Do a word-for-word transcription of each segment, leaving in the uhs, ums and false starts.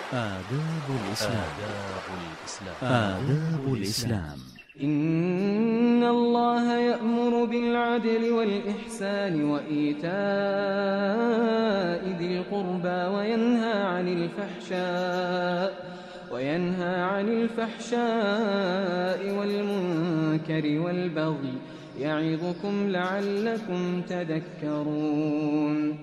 آداب الإسلام. آداب الإسلام. آداب الإسلام. إن الله يأمر بالعدل والإحسان وإيتاء ذي القربى وينهى عن الفحشاء وينهى عن الفحشاء والمنكر والبغي يعظكم لعلكم تذكرون.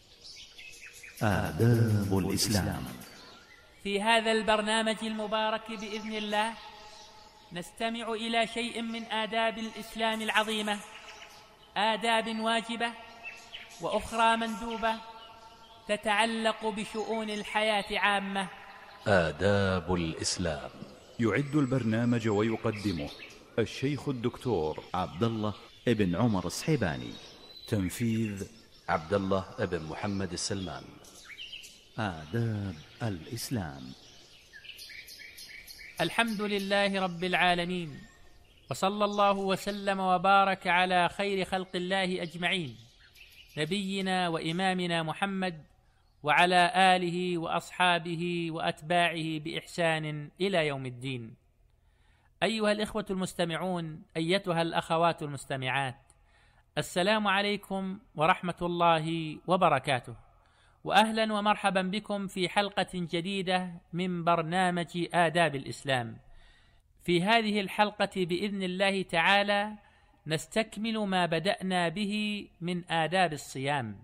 آداب الإسلام. في هذا البرنامج المبارك بإذن الله نستمع إلى شيء من آداب الإسلام العظيمة، آداب واجبة وأخرى مندوبة تتعلق بشؤون الحياة عامة. آداب الإسلام. يعد البرنامج ويقدمه الشيخ الدكتور عبد الله ابن عمر الصحيباني. تنفيذ عبد الله ابن محمد السلمان. آداب الإسلام. الحمد لله رب العالمين، وصلى الله وسلم وبارك على خير خلق الله أجمعين، نبينا وإمامنا محمد وعلى آله وأصحابه وأتباعه بإحسان إلى يوم الدين. أيها الإخوة المستمعون، أيتها الأخوات المستمعات، السلام عليكم ورحمة الله وبركاته، وأهلا ومرحبا بكم في حلقة جديدة من برنامج آداب الإسلام. في هذه الحلقة بإذن الله تعالى نستكمل ما بدأنا به من آداب الصيام،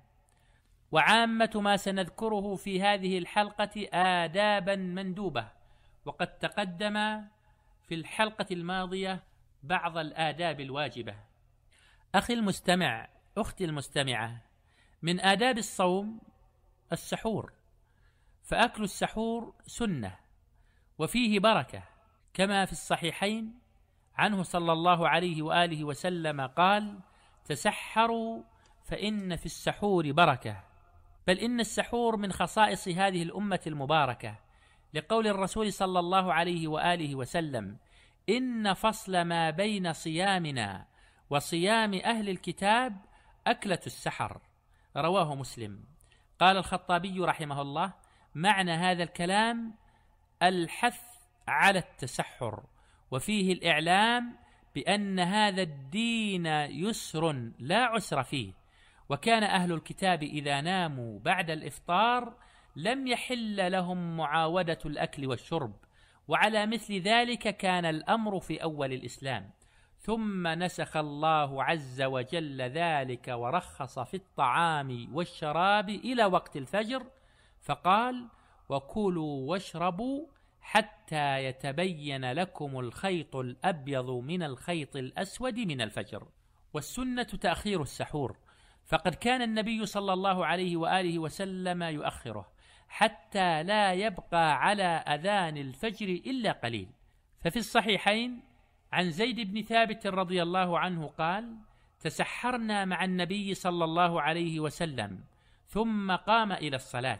وعامة ما سنذكره في هذه الحلقة آدابا مندوبة، وقد تقدم في الحلقة الماضية بعض الآداب الواجبة. أخي المستمع، أختي المستمعة، من آداب الصوم السحور، فأكل السحور سنة وفيه بركة، كما في الصحيحين عنه صلى الله عليه وآله وسلم قال: تسحروا فإن في السحور بركة. بل إن السحور من خصائص هذه الأمة المباركة، لقول الرسول صلى الله عليه وآله وسلم: إن فصل ما بين صيامنا وصيام أهل الكتاب أكلة السحر، رواه مسلم. قال الخطابي رحمه الله: معنى هذا الكلام الحث على التسحر، وفيه الإعلام بأن هذا الدين يسر لا عسر فيه، وكان أهل الكتاب إذا ناموا بعد الإفطار لم يحل لهم معاودة الأكل والشرب، وعلى مثل ذلك كان الأمر في أول الإسلام، ثم نسخ الله عز وجل ذلك ورخص في الطعام والشراب إلى وقت الفجر، فقال: وكلوا واشربوا حتى يتبين لكم الخيط الأبيض من الخيط الأسود من الفجر. والسنة تأخير السحور، فقد كان النبي صلى الله عليه وآله وسلم يؤخره حتى لا يبقى على أذان الفجر إلا قليل. ففي الصحيحين عن زيد بن ثابت رضي الله عنه قال: تسحرنا مع النبي صلى الله عليه وسلم ثم قام إلى الصلاة،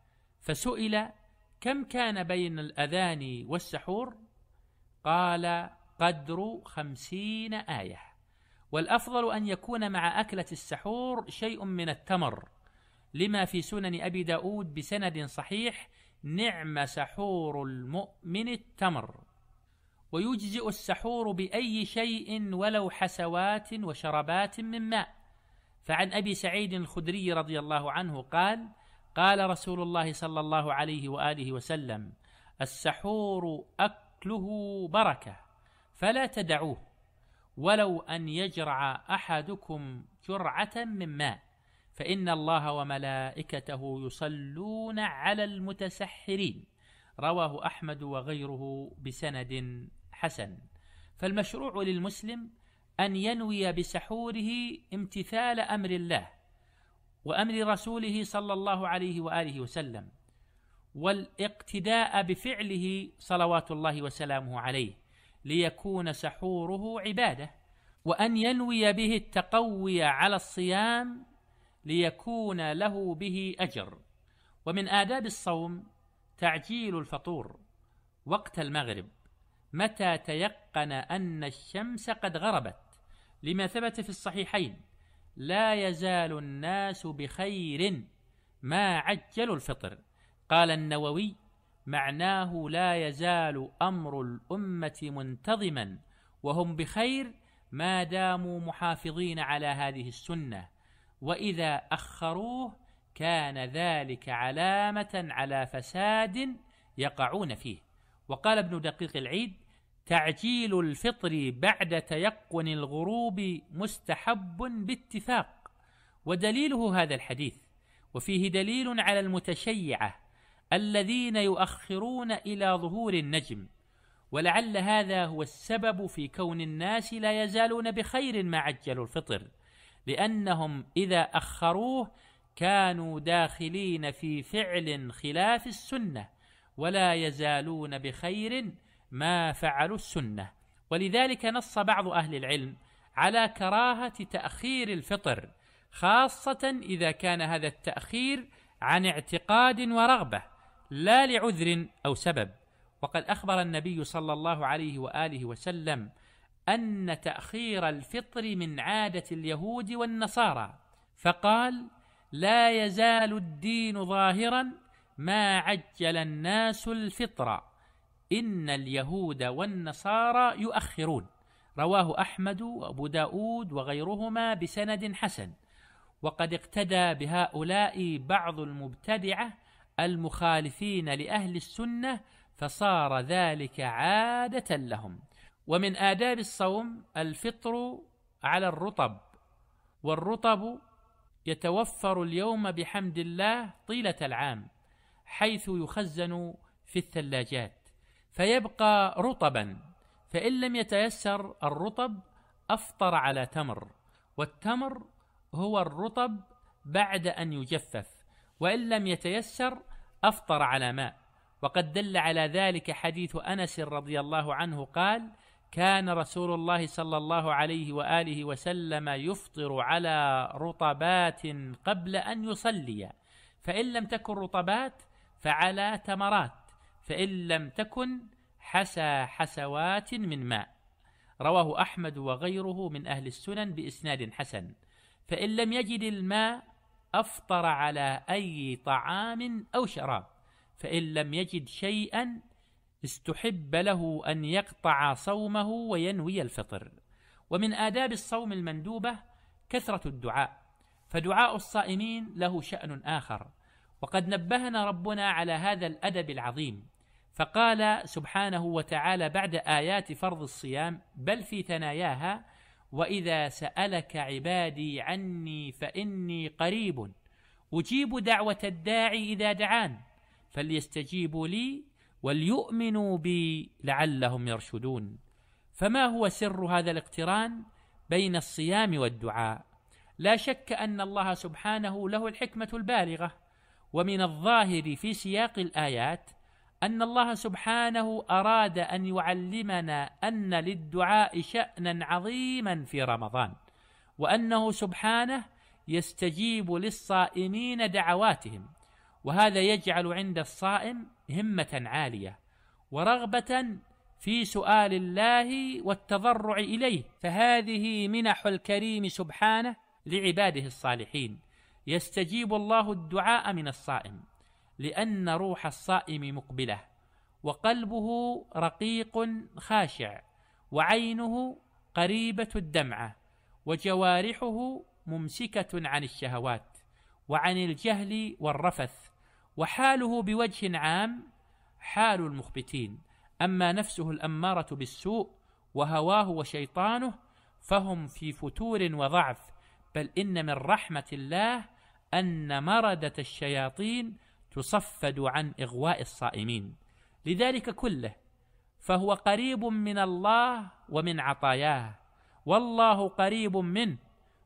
فسئل: كم كان بين الأذان والسحور؟ قال: قدر خمسين آية. والأفضل أن يكون مع أكلة السحور شيء من التمر، لما في سنن أبي داود بسند صحيح: نعم سحور المؤمن التمر. ويجزئ السحور بأي شيء ولو حسوات وشربات من ماء. فعن أبي سعيد الخدري رضي الله عنه قال: قال رسول الله صلى الله عليه وآله وسلم: السحور أكله بركة فلا تدعوه، ولو أن يجرع أحدكم جرعة من ماء، فإن الله وملائكته يصلون على المتسحرين. رواه أحمد وغيره بسند حسن. فالمشروع للمسلم أن ينوي بسحوره امتثال أمر الله وأمر رسوله صلى الله عليه وآله وسلم، والاقتداء بفعله صلوات الله وسلامه عليه، ليكون سحوره عبادة، وأن ينوي به التقوي على الصيام ليكون له به أجر. ومن آداب الصوم تعجيل الفطور وقت المغرب متى تيقن أن الشمس قد غربت، لما ثبت في الصحيحين: لا يزال الناس بخير ما عجلوا الفطر. قال النووي: معناه لا يزال أمر الأمة منتظما وهم بخير ما داموا محافظين على هذه السنة، وإذا أخروه كان ذلك علامة على فساد يقعون فيه. وقال ابن دقيق العيد: تعجيل الفطر بعد تيقن الغروب مستحب باتفاق. ودليله هذا الحديث، وفيه دليل على المتشيعة الذين يؤخرون إلى ظهور النجم، ولعل هذا هو السبب في كون الناس لا يزالون بخير ما عجلوا الفطر، لأنهم إذا أخروه كانوا داخلين في فعل خلاف السنة، ولا يزالون بخير ما فعلوا السنة. ولذلك نص بعض أهل العلم على كراهة تأخير الفطر، خاصة إذا كان هذا التأخير عن اعتقاد ورغبة لا لعذر أو سبب. وقد أخبر النبي صلى الله عليه وآله وسلم أن تأخير الفطر من عادة اليهود والنصارى، فقال: لا يزال الدين ظاهرا ما عجل الناس الفطر، إن اليهود والنصارى يؤخرون. رواه أحمد وأبو داود وغيرهما بسند حسن. وقد اقتدى بهؤلاء بعض المبتدعة المخالفين لأهل السنة، فصار ذلك عادة لهم. ومن آداب الصوم الفطر على الرطب، والرطب يتوفر اليوم بحمد الله طيلة العام، حيث يخزن في الثلاجات فيبقى رطبا، فإن لم يتيسر الرطب أفطر على تمر، والتمر هو الرطب بعد أن يجفف، وإن لم يتيسر أفطر على ماء. وقد دل على ذلك حديث أنس رضي الله عنه قال: كان رسول الله صلى الله عليه وآله وسلم يفطر على رطبات قبل أن يصلي، فإن لم تكن رطبات فعلى تمرات، فإن لم تكن حسى حسوات من ماء. رواه أحمد وغيره من أهل السنن بإسناد حسن. فإن لم يجد الماء أفطر على أي طعام أو شراب، فإن لم يجد شيئا استحب له أن يقطع صومه وينوي الفطر. ومن آداب الصوم المندوبة كثرة الدعاء، فدعاء الصائمين له شأن آخر، وقد نبهنا ربنا على هذا الأدب العظيم، فقال سبحانه وتعالى بعد آيات فرض الصيام بل في ثناياها: وإذا سألك عبادي عني فإني قريب أجيب دعوة الداعي إذا دعان فليستجيبوا لي وليؤمنوا بي لعلهم يرشدون. فما هو سر هذا الاقتران بين الصيام والدعاء؟ لا شك أن الله سبحانه له الحكمة البالغة، ومن الظاهر في سياق الآيات أن الله سبحانه أراد أن يعلمنا أن للدعاء شأنا عظيما في رمضان، وأنه سبحانه يستجيب للصائمين دعواتهم، وهذا يجعل عند الصائم همة عالية ورغبة في سؤال الله والتضرع إليه. فهذه منح الكريم سبحانه لعباده الصالحين، يستجيب الله الدعاء من الصائم، لأن روح الصائم مقبلة، وقلبه رقيق خاشع، وعينه قريبة الدمعة، وجوارحه ممسكة عن الشهوات وعن الجهل والرفث، وحاله بوجه عام حال المخبتين. أما نفسه الأمارة بالسوء وهواه وشيطانه فهم في فتور وضعف، بل إن من رحمة الله أن مردة الشياطين تصفد عن إغواء الصائمين. لذلك كله فهو قريب من الله ومن عطاياه، والله قريب منه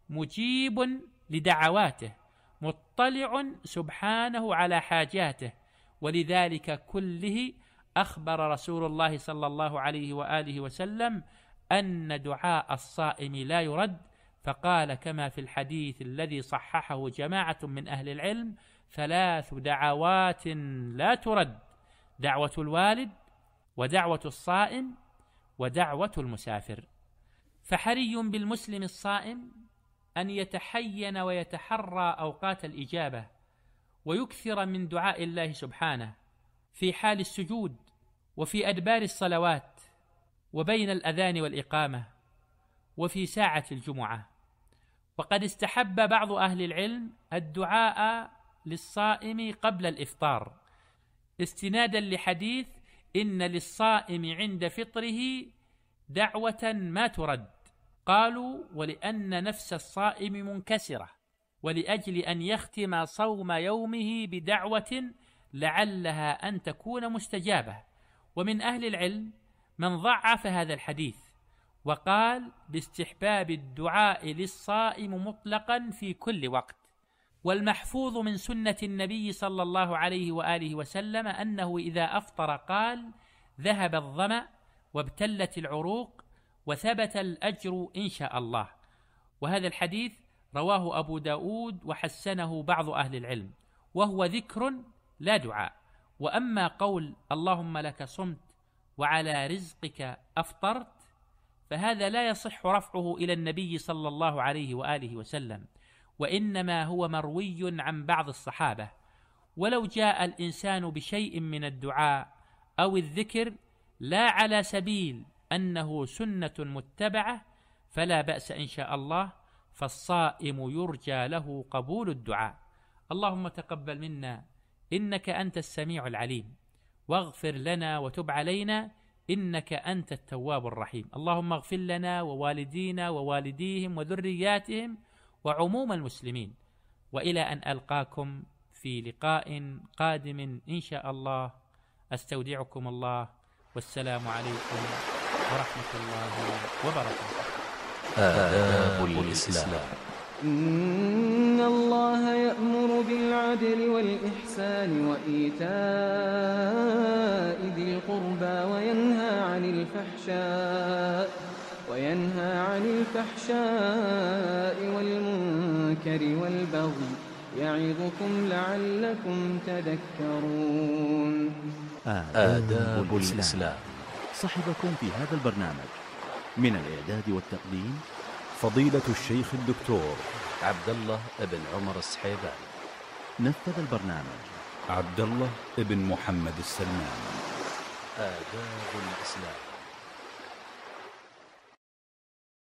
مجيب لدعواته، مطلع سبحانه على حاجاته. ولذلك كله أخبر رسول الله صلى الله عليه وآله وسلم أن دعاء الصائم لا يرد، فقال كما في الحديث الذي صححه جماعة من أهل العلم: ثلاث دعوات لا ترد: دعوة الوالد، ودعوة الصائم، ودعوة المسافر. فحري بالمسلم الصائم أن يتحين ويتحرى أوقات الإجابة، ويكثر من دعاء الله سبحانه، في حال السجود وفي أدبار الصلوات وبين الأذان والإقامة وفي ساعة الجمعة. وقد استحب بعض أهل العلم الدعاء للصائم قبل الإفطار استنادا لحديث إن للصائم عند فطره دعوة ما ترد. قالوا ولأن نفس الصائم منكسرة، ولأجل أن يختم صوم يومه بدعوة لعلها أن تكون مستجابة. ومن أهل العلم من ضعف هذا الحديث وقال باستحباب الدعاء للصائم مطلقا في كل وقت. والمحفوظ من سنة النبي صلى الله عليه وآله وسلم أنه إذا أفطر قال ذهب الظمأ وابتلت العروق وثبت الأجر إن شاء الله. وهذا الحديث رواه أبو داود وحسنه بعض أهل العلم، وهو ذكر لا دعاء. وأما قول اللهم لك صمت وعلى رزقك أفطرت فهذا لا يصح رفعه إلى النبي صلى الله عليه وآله وسلم، وإنما هو مروي عن بعض الصحابة. ولو جاء الإنسان بشيء من الدعاء أو الذكر لا على سبيل أنه سنة متبعة فلا بأس إن شاء الله، فالصائم يرجى له قبول الدعاء. اللهم تقبل منا إنك أنت السميع العليم، واغفر لنا وتب علينا إنك أنت التواب الرحيم. اللهم اغفر لنا ووالدينا ووالديهم وذرياتهم وعموم المسلمين. وإلى أن ألقاكم في لقاء قادم إن شاء الله، أستودعكم الله، والسلام عليكم ورحمة الله وبركاته. آداب الإسلام. إن الله يأمر بالعدل والإحسان وإيتاء ذي القربى وينهى عن الفحشاء وينهى عن الفحشاء والمنكر والبغي يعظكم لعلكم تذكرون. آداب الإسلام. صحبكم في هذا البرنامج من الإعداد والتقديم فضيلة الشيخ الدكتور عبد الله بن عمر السحيباني. نفذ البرنامج عبد الله بن محمد السلمان. آداب الإسلام.